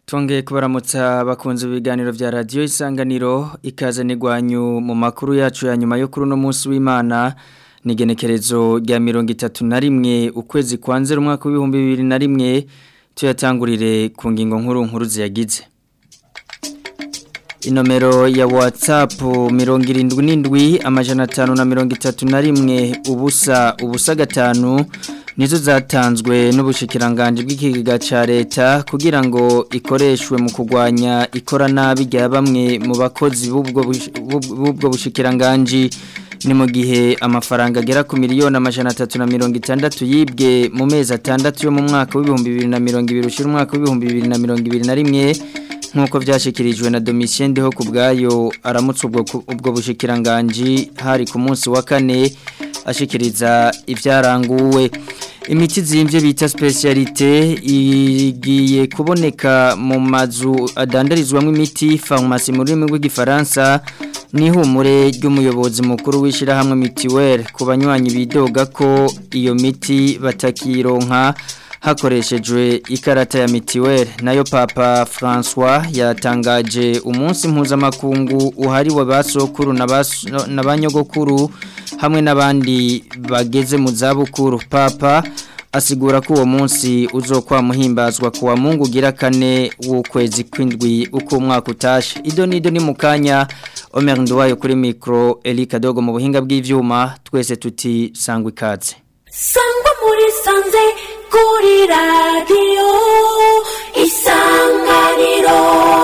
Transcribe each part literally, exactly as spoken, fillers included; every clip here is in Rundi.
Tongeye kubaramutsa bakunze ibiganiro vya radio Isanganiro ikaze nigwanyu mu makuru yacu ya nyuma yo kuri no munsi w'Imana nigenekerezo rya mirongo itatu na rimwe ukwezi kwa nzero umwaka w'ibihumbi bibiri na rimwe tuyatangurire ku ngingo nkuru nkuru ziyagize. Inomero ya WhatsApp mirongo irindwi n'indwi amajana atanu na mirongo itatu na rimwe ubusa ubusa gatanu nizo zatanzwe n'ubushikiranganje bw'ikigega ca leta kugira ngo ikoreshwe mu kugwanya ikoranabi rya bamwe mu bakozi b'ubwo b'ubwo bushikiranganje ni mu gihe amafaranga agera ku miliyoni amajana atatu na mirongo itandatu yibwe mu mezi atandatu yo mu mwaka w'ibihumbi bibiri na mirongo ibiri ushira umwaka w'ibihumbi bibiri na mirongo ibiri na rimwe nkuko byashikirijwe na Domitien Ndeho kubgayo aramutse ubwo ubwo bushikiranganje hari ku munsi wa kane ashikiriza ivyaranguwe. Imiti zimvye bita specialité igiye kuboneka mu mazu adandarizwamo imiti pharmacie mu rurimi rw'igifaransa ni humure ry'umuyobozi mukuru wishira hamwe mitiwere ku banywanyi bidoga ko iyo miti batakironka hakoreshejwe ikarata ya mitiwere. Nayo Papa François yatangaje umunsi mpuzamakungu uhariwe basokuru na banyogokuru hamwe n'abandi bageze mu zabukuru. Papa asigura ko uwo munsi uzokwa muhimbazwa kuwa Mungu gira kane w'ukwezi kwindwi uko umwaka utashe. Ido nido ni mukanya Omer Nduwayo kuri micro Elika Dogo mu buhinga bw'ivyuma twese tuti sangwa ikaze. Sangwa muri sanze kuri radio Isanganiro.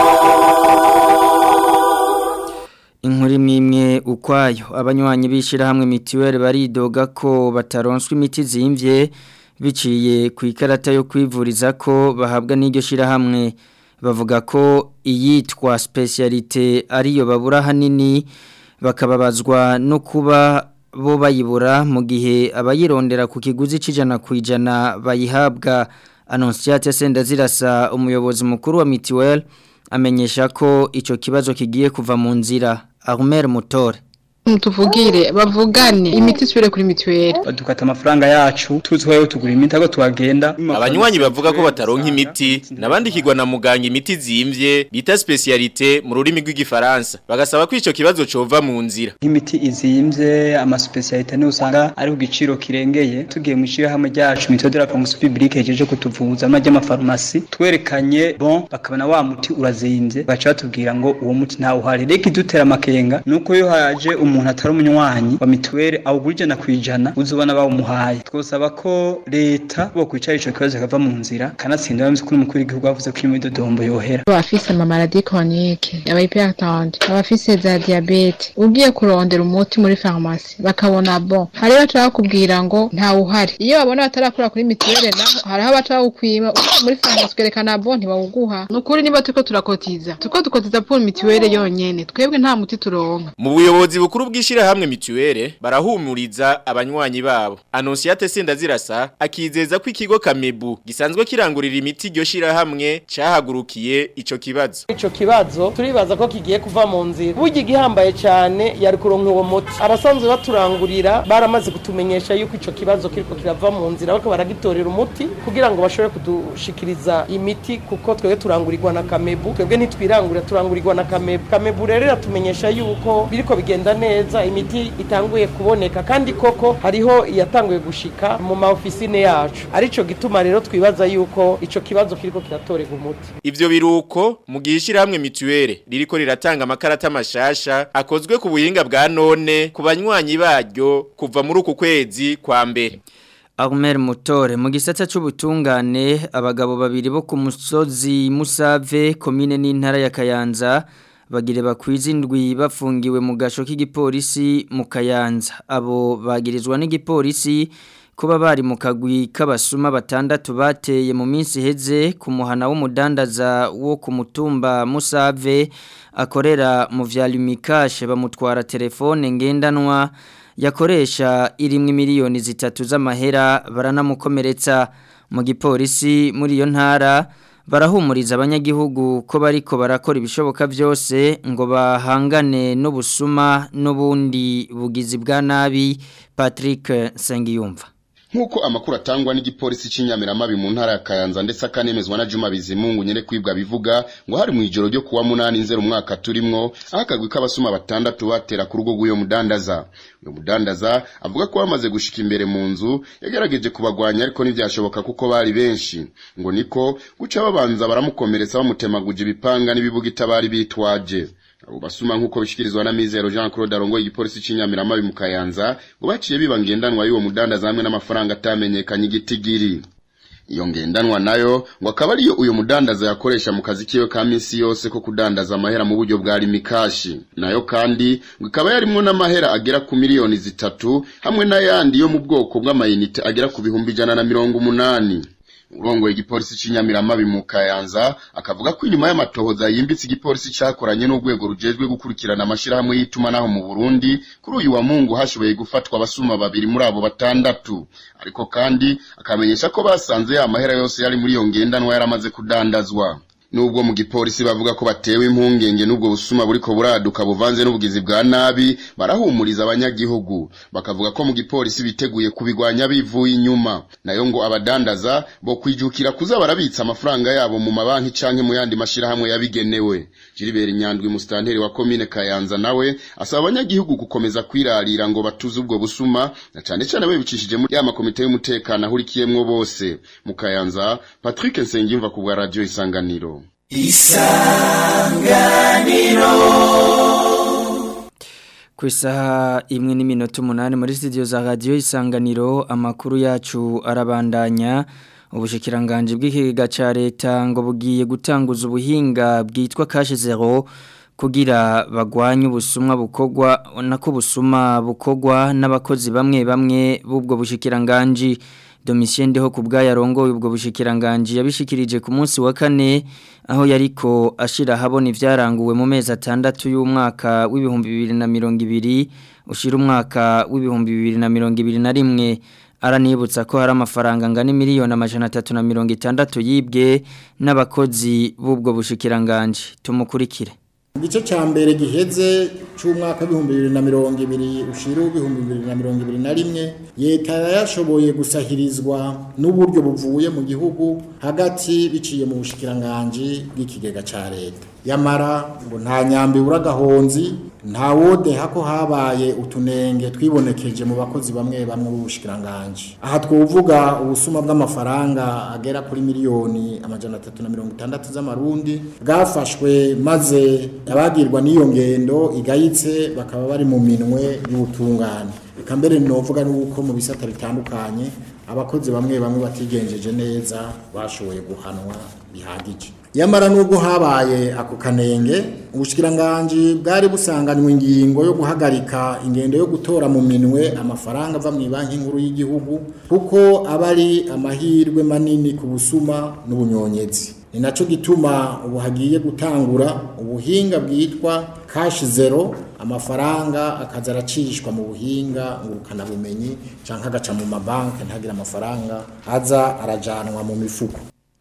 Inkuri mimwe ukwayo abanywanyi bishira hamwe mitiwere baridoga ko bataronswa imiti zimvye biciye ku ikarata yo kwivuriza ko bahabwa n'iryo shira hamwe. Bavuga ko iyitwa specialité ariyo babura hanini bakababazwa no kuba bo bayibura mu gihe abayirondera ku kiguzi cijana kwijana bayihabwa. Annonciate Sendazirasa umuyobozi mukuru wa mitiwere amenyesha ko ico kibazo kigiye kuva mu nzira. Armel Mutore Mutuvugire bavugane imiti isubire kuri mitiwere badukata amafaranga yacu tuzwayo tugura imiti ago twagenda. Abanywanyi bavuga ko bataronka imiti nabandikirwa na muganga imiti zimvye bita specialité mu rurimi rw'igifaransa bagasaba ko ico kibazo cova mu nzira. Imiti izimvye ama specialité ne usanga ari ku giciro kirengeye tugiye mu shira hamwe ryacu Méthode de la Fonction Publique ejeje kutuvuza amaje ama pharmacie twerekanye bon bakabana wa muti urazimvye baca batubwira ngo uwo muti nta uhari. Reka idutera makenga nuko yo haje umuntu atari umunywanyi wa mituwere awugurije na kwijana uzobana bawumuhaye. Twosaba ko leta bo kwicara ico kibazo kava mu nzira kanatsinda bameze ko umukuru w'igihugu avuze ko imidodombo yohera. Abafise ama maladie chronique aba hypertension abafise za diabete ugiye kurondera umuti muri pharmacie bakabona bon hari baca kubwira ngo nta uhari. Iyo babona batarakura kuri mituwere naho hari abaca ukwima muri pharmacie kerekana bon ntibawuguha. Nukuri niba tuko turakotiza tuko dukotiza pour mituwere yonyene twebwe nta muti turonka. Mu buyobozi bukuru bwishira hamwe mituwere barahumuriza abanywanyi babo. Annonciate Sendazirasa akizeza ko ikigo Kamebu gisanzwe kirangurira imiti ryo shira hamwe cahagurukiye ico kibazo. Ico kibazo turibaza ko kigiye kuva mu nzira. Bugi gihambaye cyane yari kuronka uwo muti. Abasanzwe baturangurira baramaze kutumenyesha yuko ico kibazo kiriko kirava mu nzira bako baragitorera umuti kugira ngo bashobore kudushikiriza imiti kuko twebwe turangurirwa na Kamebu. Twebwe ntitwirangurira turangurirwa na Kamebu. Kamebu rero atumenyesha yuko biriko bigenda neza imiti itanguye kuboneka kandi koko hariho yatanguye gushika mu maofisine yacu. Arico gituma rero twibaza yuko ico kibazo kiriko kiratorega umuti. Ivyo biruko mu gihishira hamwe mituwere ririko riratanga amakarata mashasha akozwe ku buhinga bwa none ku banywanyi baryo kuva muri uku kwezi kwa mbere. Armel Mutore mu gisata c'ubutungane abagabo babiri bo ku musozi Musave komine n'intara ya Kayanza bagire bakwizindwi bafungiwe mu gasho k'igipolisi mu Kayanza. Abo bagirizwa n'igipolisi kuba bari mu kagwi k'abasuma batandatu bateye mu minsi heze ku muhana w'umudandaza wo ku mutumba Musave akorera mu vya Lumikashe bamutwara telefone ngendanwa yakoresha irimwe miliyoni zitatu z'amahera baranamukomeretsa. Mu gipolisi muri iyo ntara barahumuriza abanyagihugu ko bariko barakora ibishoboka byose ngo bahangane n'ubusuma n'ubundi bugizi bwa nabi. Patrick Sengiyumva nkuko amakuru atangwa n'igipolisi c'Inyamiramabi mu ntara ya Kayanza ndetse akanemezwa na Juma Bizimungu nyene kwibwa bivuga ngo hari mu ijoro ryo kuwa munani nzero umwaka turimwo akagwi k'abasuma batandatu batera ku rugo rw'uyo mudandaza. Uyo mudandaza avuga ko bamaze gushika imbere mu nzu yagerageje kubagwanya ariko ntivyashoboka kuko bari benshi, ngo niko guca babanza baramukomeretsa bamutemaguje ibipanga n'ibibugita bari bitwaje. Abo basuma nkuko bishikirizwa na Mizero Jean Claude arongoye igipolisi c'Inyamiramabi mu Kayanza ngo baciye biba ngendanwa y'uwo mudandaza hamwe n'amafaranga atamenyekanye igitigiri. Iyo ngendanwa nayo ngo akaba ariyo uyo mudandaza yakoresha mu kazi kiwe ka minsi yose ko kudandaza amahera mu buryo bwa limikashi, nayo kandi ngo ikaba yarimwo n'amahera agera ku miliyoni zitatu hamwe n'ayandi yo mu bwoko bw'amayinite agera ku bihumbi ijana na mirongo umunani. Urongo igipolisi c'Inyamiramabi mu Kayanza akavuga ko inyuma y'amatohoza yimbitse igipolisi cyakoranye n'urwego rujejwe gukurikirana amashira hamwe yitumanaho mu Burundi kuri uyu wa Mungu hashoboye gufatwa abasuma babiri muri abo batandatu, ariko kandi akamenyesha ko basanze ya mahera yose yari muri iyo ngendanwa yaramaze kudandazwa. Nubwo mu gipolisi bavuga ko batewe impungenge n'ubwo busuma buriko buraduka buvanze n'ubugizi bwa nabi, barahumuriza abanyagihugu bakavuga ko mu gipolisi biteguye kubigwanya bivuye inyuma, nayo ngo abadandaza bo kwijukira kuza barabitsa amafaranga yabo mu mabanki canke mu yandi mashira hamwe yabigenewe. Gilbert Nyandwi mustanteri wa commune Kayanza nawe asaba abanyagihugu gukomeza kwirarira ngo batuze ubwo busuma na cyane cyane babicishije muri ya makomite y'umutekano ahurikiyemwo bose. Mu Kayanza, Patrick Nsengimva ku bwa Radio Isanganiro. Isanganiro ku isaha imwe n'iminota umunani muri studio za Radio Isanganiro. Amakuru yacu arabandanya. Ubushikiranganje bw'ikigega ca leta ngo bugiye gutanguza ubuhinga bwitwa cash zero kugira bagwanye ubusumwa bukogwa nako busuma bukogwa n'abakozi bamwe bamwe b'ubwo bushikiranganje. Domitien Ndeho kubwa yarongoye ubwo bushikiranganje yabishikirije ku munsi wa kane aho yariko ashira habona ivyaranguwe mu mezi atandatu y'umwaka w'ibihumbi bibiri na mirongo ibiri ushira umwaka w'ibihumbi bibiri na mirongo ibiri na rimwe. Aranibutsa ko hari amafaranga ngana miliyoni amajana atatu na mirongo itandatu yibwe n'abakozi b'ubwo bushikiranganje. Tumukurikire. Igice ca mbere giheze c'umwaka w'ibihumbi bibiri na mirongo ibiri ushira ibihumbi bibiri na mirongo ibiri na rimwe leta yashoboye gusahirizwa n'uburyo buvuye mu gihugu hagati biciye mu bushikiranganje bw'ikigega ca leta. Yamara ngo nta nyambi uragahonzi nta wode hako habaye utunenge twibonekeje mu bakozi bamwe bamwe b'ubushikiranganje. Aha twovuga ubusuma bw'amafaranga agera kuri miliyoni amajana atatu na mirongo itandatu z'amarundi bwafashwe maze abagirwa n'iyo ngendo igayitse bakaba bari mu minwe y'ubutungane. Eka mbere novuga nuko mu bisata bitandukanye abakozi bamwe bamwe batigenjeje neza bashoboye guhanwa bihagije. Yamara nubwo habaye ako kanenge ubushikiranganje bwari busanganywe ingingo yo guhagarika ingendo yo gutora mu minwe amafaranga ava mu banki nkuru y'igihugu kuko abari amahirwe manini ku busuma n'ubunyonyezi. Ni naco gituma ubu hagiye gutangura ubuhinga bwitwa cash zero, amafaranga akaza aracishwa mu buhinga ngurukana bumenyi canke agaca mu mabanki ntagira amafaranga aza arajanwa mu mifuko.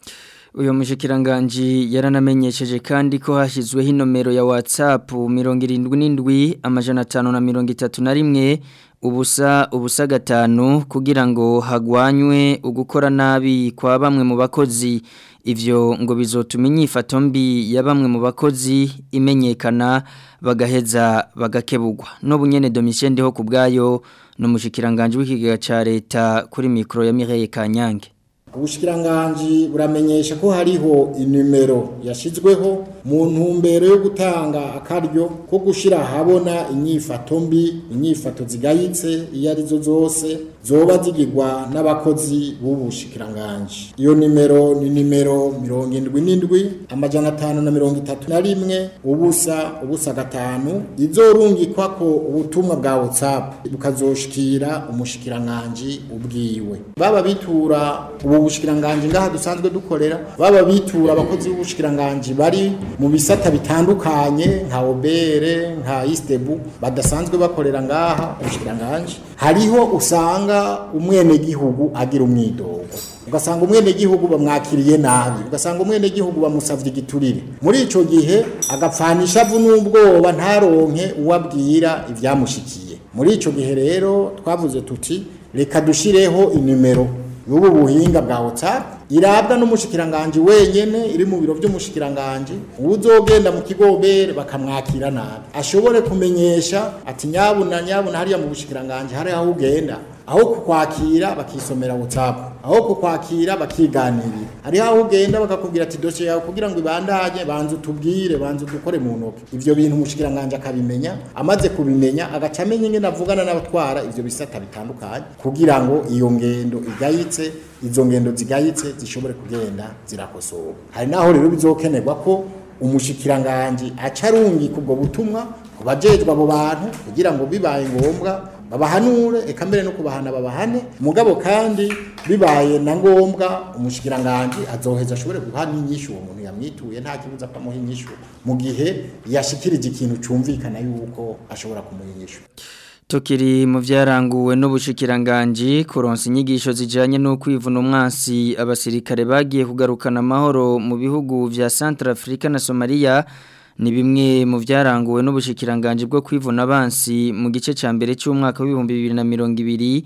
Uyo mushikiranganje yaranamenyesheje kandi ko hashizweho inomero ya WhatsApp mirongo irindwi n'indwi amajana atanu na mirongo itatu na rimwe ubusa ubusa gatanu kugira ngo hagwanywe ugukora nabi kwa bamwe mu bakozi. Ivyo ngo bizotuma inyifato mbi ya bamwe mu bakozi imenyekana bagaheza bagakebugwa. N'ubunyene Domitien Ndeho kubwayo no mushikiranganje w'ikigega ca leta kuri mikro ya Mireille Kanyange. Ubushikiranganje buramenyesha ko hariho inimero yashizweho mu ntumbero yo gutanga akaryo ko gushira habona inyifato mbi, inyifato zigayitse iyo arizo zose zoba zigirwa n'abakozi b'ubushikiranganje. Iyo nimero ni nimero mirongo indwi n'indwi amajana atanu na mirongo itatu na rimwe ubusa ubusa gatanu izorungikwa ko ubutumwa bwa WhatsApp bukazoshikira umushikiranganje ubwiwe. Baba bitura ubu ubushikiranganje ngaha dusanzwe dukorera baba bitura abakozi b'ubushikiranganje bari mu bisata bitandukanye nka Obere nka Istebu badasanzwe bakorera ngaha ubushikiranganje. Hariho usanga umwene gihugu agira umwidogo, ugasanga umwene gihugu bamwakiriye nabi, ugasanga umwene gihugu bamusavye igiturire. Muri ico gihe agapfanisha vu n'ubwoba ntaronke uwabwira ivyamushikiye. Muri ico gihe rero twavuze tuti reka dushireho inimero y'ubu buhinga bwa WhatsApp irabwa n'umushikiranganje wenyene iri mu biro by'umushikiranganje uzogenda mu kigobere bakamwakira nabi ashobore kumenyesha ati nyabuna nyabuna hariya mu bushikiranganje hari aho ugenda aho kukwakira bakisomera WhatsApp aho kukwakira bakiganirira hari aho ugenda bakakubwira ati dossier yawe kugira ngo ibandanye banze utubwire banze dukore mu ntoke ivyo bintu umushikiranganje akabimenya amaze kubimenya agacamenye ngene avugana n'abatwara ivyo bisata bitandukanye kugira ngo iyo ngendo igayitse izo ngendo zigayitse zishobore kugenda zirakosoka hari naho rero bizokenerwa ko umushikiranganje acarungi kubwo butumwa kubajejwe abo bantu kugira ngo bibaye ngombwa babahanure eka mbere no kubahana babahane mugabo kandi bibaye na ngombwa umushikiranganje azoheza ashobore guhana inyishu uwo muntu yamwituye nta kibuza kwamuha inyishu mu gihe yashikirije ikintu cumvikana yuko ashobora kumuha inyishu. Tukiri mu vyaranguwe n'ubushikiranganje kuronsa inyigisho zijanye no kwivuna umwansi abasirikare bagiye kugarukana amahoro mu bihugu vya Centrafrica na Somalia ni bimwe mu vyaranguwe n'ubushikiranganje bwo kwivuna abansi mu gice ca mbere cy'umwaka w'ibihumbi bibiri na mirongo ibiri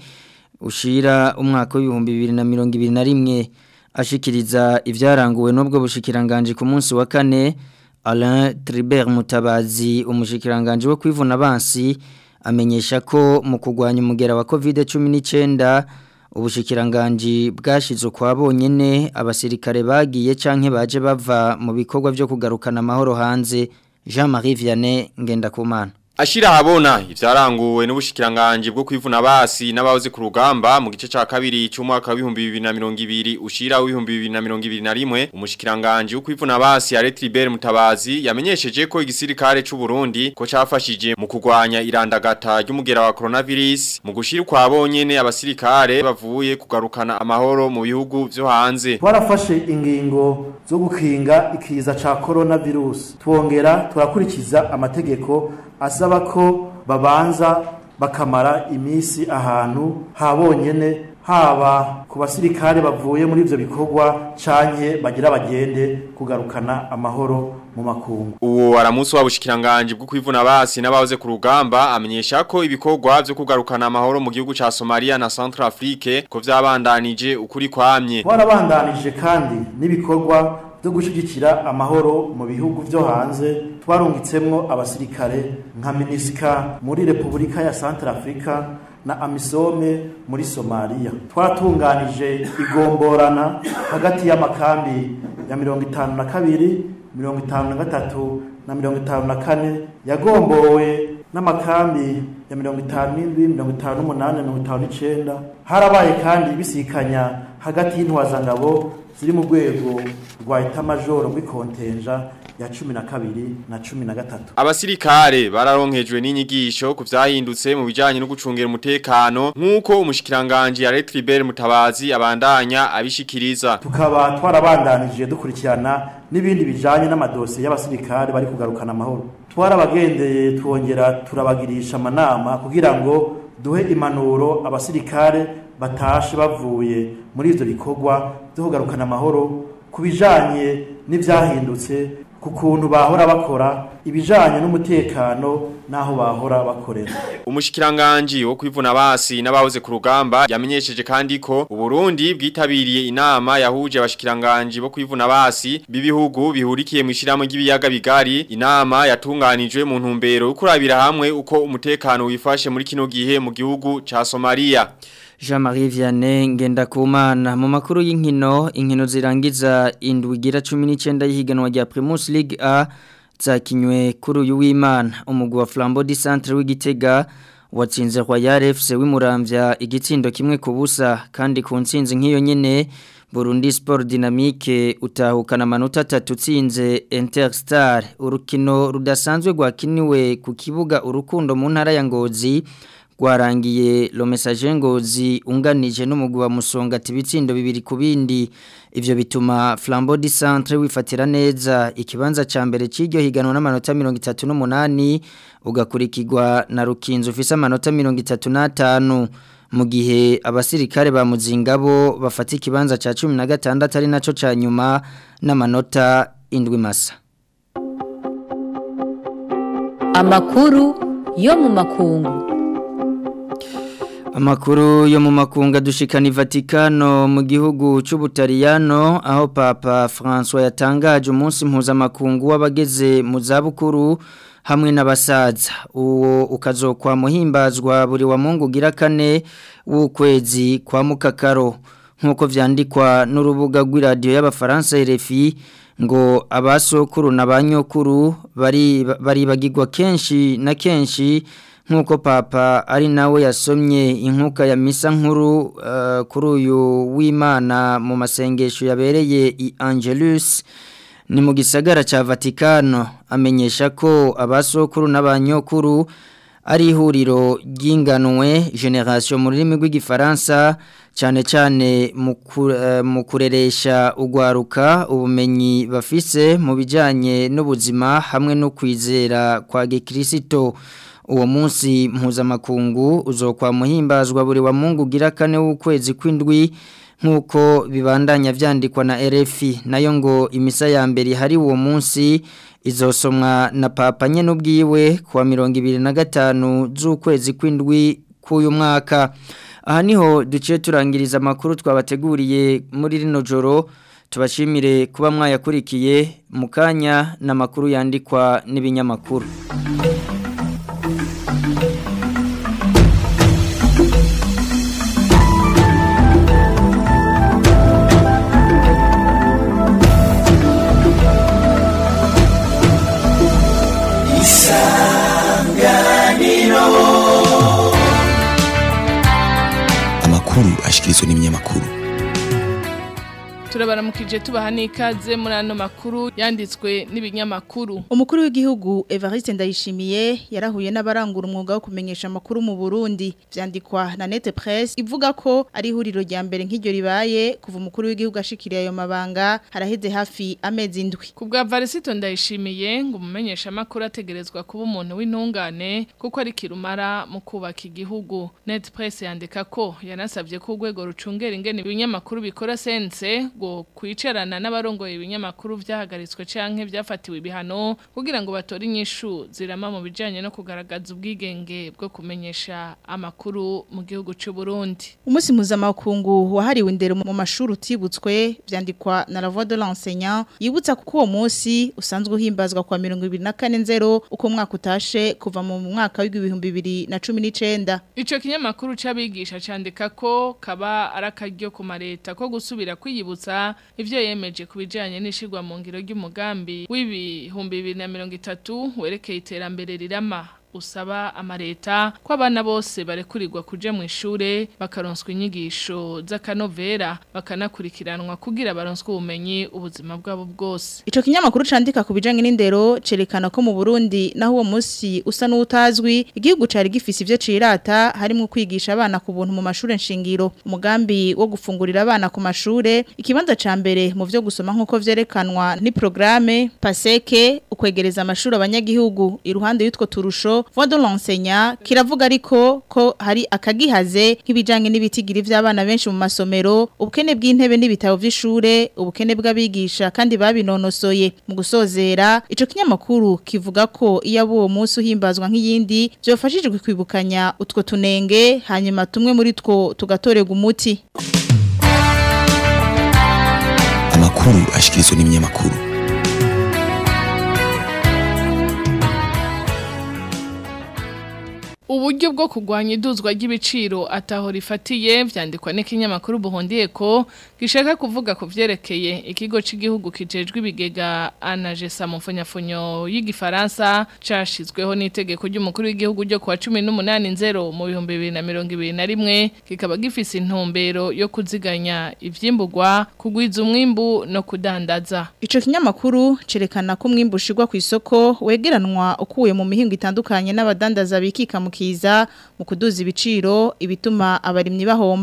ushira umwaka w'ibihumbi bibiri na mirongo ibiri na rimwe ashikiriza ivyaranguwe n'ubwo bushikiranganje ku munsi wa kane Alain Tribert Mutabazi umushikiranganje wo kwivuna abansi amenyesha ko mu kugwanya umugera wa covid cumi n'icyenda ubushikiranganje bwashize kwa bonyene abasirikare bagiye canke baje bava mu bikorwa byo kugarukana amahoro hanze. Jean-Marie Vianney Ngendakumana Ashira habona ivyaranguwe n'ubushikiranganje bwo kwivuna basi n'abahoze ku rugamba mu gice ca kabiri cy'umwaka wa bibiri na mirongo ibiri ushira wa bibiri na mirongo ibiri na rimwe umushikiranganje wo kwivuna basi Alain Tribert Mutabazi yamenyesheje ko igisirikare c'u Burundi ko cafashije mu kugwanya irandagata ry'umugera wa coronavirus mu gushira kwa bonyene abasirikare bavuye kugarukana amahoro mu bihugu vyo hanze. Twarafashe ingingo zo gukinga ikiza ca coronavirus twongera turakurikiza amategeko asaba ko babanza bakamara imisi ahantu habonyene haba ku basirikare bavuye muri ivyo bikorwa canke bagira bagende kugarukana amahoro mu makungu. Uwo aramusi wabushikiranganje bwo kwivuna basi n'abahoze ku rugamba amenyesha ko ibikorwa byo kugarukana amahoro mu gihugu ca Somalia na Centrafrique ko vyabandanije ukuri kwamye. Warabandanije kandi n'ibikorwa byo gushigikira amahoro mu bihugu vyo hanze twarungitsemwo abasirikare nka MINUSCA muri Republika ya Centrafrica na Amisome muri Somalia. Twaratunganije igomborana hagati y'amakambi ya mirongo itanu na kabiri, mirongo itanu na gatatu na mirongo itanu na kane yagombowe n'amakambi ya mirongo itanu n'indwi, mirongo itanu n'umunani, mirongo itanu n'icenda. Harabaye kandi ibisikanya hagati y'intwazangabo ziri mu rwego rwa etamajoro rw'ikontenja ya cumi na kabiri na cumi na gatatu. Abasirikare bararonkejwe n'inyigisho ku vyahindutse mu bijanye no gucungera umutekano nk'uko umushikiranganje Alain Tribert Mutabazi abandanya abishikiriza. Tukaba twarabandanije dukurikirana n'ibindi bijanye n'amadosiye y'abasirikare bari kugarukana amahoro. Twarabagendeye twongera turabagirisha amanama kugira ngo duhe impanuro abasirikare batashe bavuye muri ivyo bikorwa byo kugarukana amahoro kubijanye n'ivyahindutse ku kuntu bahora bakora ibijanye n'umutekano naho bahora bakorera. Umushikiranganje wo kwivuna basi n'abahoze ku rugamba yamenyesheje kandi ko Uburundi bwitabiriye inama yahuje abashikiranganje bo kwivuna basi bibihugu bihurikiye mu ishiramo ry'ibiyaga bigari. Inama yatunganijwe mu ntumbero yo kurabira hamwe uko umutekano wifashe muri kino gihe mu gihugu ca Somalia. Jean-Marie Vianney Ngendakumana mu makuru y'inkino inkino zirangiza indwi gira cumi n'icyenda y'ihiganwa rya Primus League A zakinywe kuri uyu w'Imana umugwi wa Flambeau du Centre w'Igitega watsinze Royal F C w'imuramvya igitsindo kimwe ku busa kandi ku ntsinzi nk'iyo nyene Burundi Sport Dynamique utahukana amanota atatu utsinze Interstar urukino rudasanzwe rwakiniwe ku kibuga urukundo mu ntara ya Ngozi gwarangiye lo message Ngozi unganije n'umugwi wa Musonga tibitsindo bibiri kubindi ivyo bituma Flambeau du Centre wifatira neza ikibanza ca mbere c'iryo higanwa n'amanota mirongo itatu n'umunani ugakurikirwa na Rukinzo ufise amanota mirongo itatu n'atanu mu gihe abasirikare ba Muzingabo bafata ikibanza ca cumi na gatandatu ari naco ca nyuma n'amanota indwi masa. Amakuru yo mu makungu. Amakuru yo mu makunga dushikana Vatikano mu gihugu c'Ubutaliyano aho Papa François yatangaje umunsi mpuzamakungu w'abageze mu zabukuru hamwe n'abasaza uwo ukazokwa muhimbazwa buri wa Mungu gira kane w'ukwezi kwa mukakaro nkuko vyandikwa n'urubuga rw'iradio y'abafaransa R F I ngo abasokuru n'abanyokuru bari bari bagirwa kenshi na kenshi nkuko Papa ari nawe yasomye inkuka ya misa nkuru uh, kuri uyu w'Imana mu masengesho yabereye i Angelus ni mu gisagara ca Vatikano amenyesha ko abasokuru n'abanyokuru ari ihuriro ry'inganwe generation mu rurimi rw'igifaransa cyane cyane mu kureresha ugwaruka ubumenyi bafise mu bijanye n'ubuzima hamwe no kwizera kwa Gikristo. Uwo munsi mpuzamakungu uzokwa muhimbazwa buri wa Mungu gira kane w'ukwezi kw'indwi nkuko bibandanya vyandikwa na R F I nayo ngo imisa ya mbere hari uwo munsi izosomwa na Papa nyene ubwiwe kuwa mirongo ibiri na gatanu z'ukwezi kw'indwi k'uyu mwaka. Aha niho duciye turangiriza amakuru twabateguriye muri rino joro tubashimire kuba mwayakurikiye mukanya na makuru yandikwa n'ibinyamakuru. Amakuru ashikirizwa n'ibinyamakuru. Turabaramukije tubaha n'ikaze muri ano makuru yanditswe n'ibinyamakuru. Umukuru w'igihugu Evariste Ndayishimiye yarahuye n'abarangura umwuga wo kumenyesha amakuru mu Burundi. Vyandikwa na Net Press ivuga ko ari huriro rya mbere nk'iryo ribaye kuva umukuru w'igihugu ashikiriye ayo mabanga haraheze hafi amezi indwi. Kubwa Evariste Ndayishimiye ngo umumenyesha amakuru ategerezwa kuba umuntu w'intungane kuko ari kirumara mu kubaka igihugu. Net Press yandika ko yanasavye ko urwego rucungera ingene ibinyamakuru bikora sense ngo kwicarana n'abarongoye ibinyamakuru vyahagaritswe canke vyafatiwe ibihano kugira ngo batore inyishu zirama mu bijanye no kugaragaza ubwigenge bwo kumenyesha amakuru mu gihugu c'u Burundi. Umunsi mpuzamakungu wahariwe indero mu mashuri utibutswe vyandikwa na La Voix de l'enseignant yibutsa kuko uwo munsi usanzwe uhimbazwa kwa mirongo ibiri na kane nzero uko mwaka utashe kuva mu mwaka w'ibihumbi bibiri na cumi n'icenda. Ico kinyamakuru c'abigisha candika ko kaba arakaryo ku mareta ko gusubira kwiyibutsa ivyo yemeje kubijanye n'ishirwa mu ngiro ry'umugambi w'ibihumbi bibiri na mirongo itatu werekeye iterambere rirama usaba amareta ko abana bose barekurirwa kuja mu ishure bakaronswa inyigisho z'akanovera bakanakurikiranwa kugira baronswe ubumenyi ubuzima bwabo bwose. Ico kinyamakuru candika kubijanye n'indero cerekana ko mu Burundi naho uwo munsi usa n'utazwi igihugu cari gifise ivyo cirata harimo kwigisha abana ku buntu mu mashure nshingiro. Umugambi wo gufungurira abana ku mashure ikibanza ca mbere mu vyo gusoma nkuko vyerekanwa ni programme Paseke ukwegereza amashuri abanyagihugu iruhande y'utwo turusho Voix de l'enseignant kiravuga ariko ko hari akagihaze nk'ibijanye n'ibitigiri vy'abana benshi mu masomero ubukene bw'intebe n'ibitabo vy'ishure ubukene bw'abigisha kandi babinonosoye mu gusozera ico kinyamakuru kivuga ko iyo abo munsi uhimbazwa nk'iyindi byofashijwe kwibukanya utwo tunenge hanyuma tumwe muri two tugatorega umuti. Amakuru ashikirizwa n'ibinyamakuru. Uburyo bwo kugwanya iduzwa ry'ibiciro ataho rifatiye vyandikwa n'ikinyamakuru Buhondiye ko gishaka kuvuga ko vyerekeye ikigo c'igihugu kijejwe ibigega Anagesa mu mfunyafunyo y'igifaransa cashizweho n'itegeko ry'umukuru w'igihugu ryo kuwa cumi n'umunani nzero mu bihumbi bibiri na mirongo ibiri na rimwe kikaba gifise intumbero yo kuziganya ivyimburwa kugwiza umwimbu no kudandaza. Ico kinyamakuru cerekana ko umwimbu ushirwa ku isoko wegeranwa ukuye mu mihingo itandukanye n'abadandaza bikika mu kiza mu kuduza ibiciro ibituma abarimyi bahomba.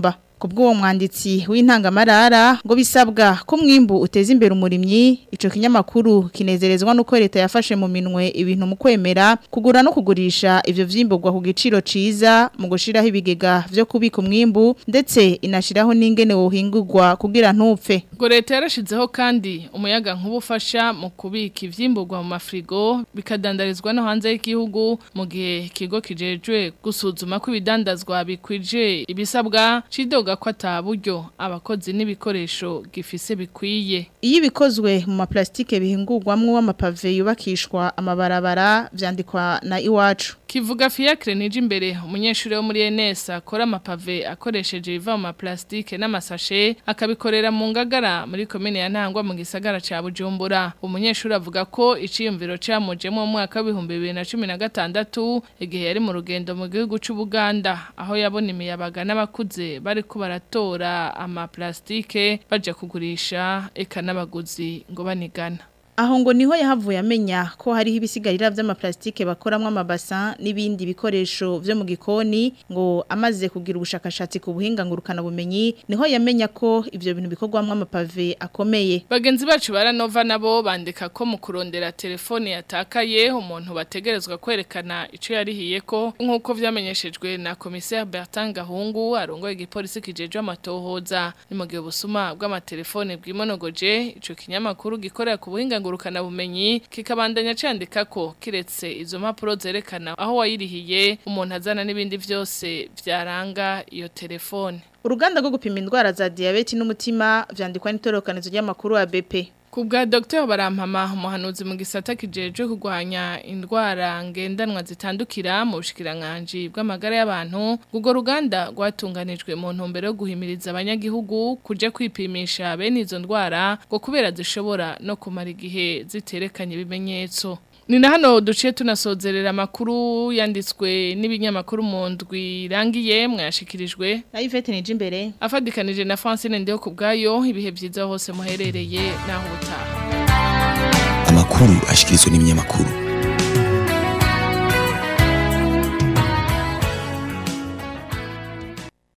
kubwo mwanditsi w'intangamarara ngo bisabwa ko mwimbu uteza imbere umurimyi ico kinyamakuru kinezerezwa nuko leta yafashe mu minwe ibintu mu kwemera kugura no kugurisha ivyo vyimburwa ku giciro ciza mu gushiraho ibigega vyo kubika umwimbu ndetse inashiraho n'ingene wohingurwa kugira ntupfe ngo leta yarashizeho kandi umuyaga nk'ubufasha mu kubika ivyimburwa mu mafrigo bikadandarizwa no hanze y'igihugu mu gihe ikigo kijejwe gusuzuma ko ibidandazwa bikwije ibisabwa cidoga ko ataburyo abakozi n'ibikoresho gifise bikwiye iyo bikozwe mu maplastike bihingurwamwo amapave yubakishwa amabarabara vyandikwa na iwacu Kivuga Fiacre nije imbere umunyeshuri wo muri N S akora amapave akoresheje iva mu maplastike n'amasashe akabikorera mu ngagara muri komine ya Ntangwa mu gisagara ca Bujumbura umunyeshuri avuga ko iciyumviro camujemo mu mwaka wa bibiri na cumi na gatandatu igihe yari mu rugendo mu gihugu c'u Buganda aho yabona imiyabaga n'abakuze bari ko baratora amaplastike baje kugurisha eka n'abaguzi ngo banigana Aho ngo niho yahavuye amenya ko hariho ibisigarira vy'amaplastike bakoramwe amabasa n'ibindi bikoresho vyo mu gikoni ngo amaze kugira ubushakashatsi ku buhinga ngurukana bumenyi niho yamenya ko ivyo bintu bikorwamwe amapave akomeye. Bagenzi bacu baranova nabo bandika ko mu kurondera telefone yatakaye umuntu bategerezwa kwerekana ico yarihiye ko nkuko vyamenyeshejwe na commissaire Bertrand Gahungu arongoye igipolisi kijeje amatohoza ni mu gihe busuma bw'amatelefone bwimonogoje ico kinyamakuru gikorera ku buhinga ngurukana bumenyi kikabandanya candika ko kiretse izo mpapuro zerekana aho wayirihiye umuntu azana n'ibindi vyose vyaranga iyo telefone. Uruganda rwo gupima indwara za diabete n'umutima vyandikwa n'itorokanizo ry'amakuru ya B P. Kubwa Docteur Barampama umuhanuzi mu gisata kijeje kugwanya indwara ngendanwa zitandukira mu bushikiranganje bw'amagara y'abantu gugo ruganda rwatunganijwe mu ntumbero yo guhimiriza abanyagihugu kuje kwipimisha bene izo ndwara ngo kubera zishobora no kumara igihe ziterekanye ibimenyetso. Ni na hano duciye tunasozerera makuru yanditswe n'ibinyamakuru mu ndwi rangiye mwashikirijwe na Yvette nije imbere afadikanije na Francine Ndeho kubgayo ibihe byiza hose muherereye naho utaha Amakuru ashikirizwa n'ibinyamakuru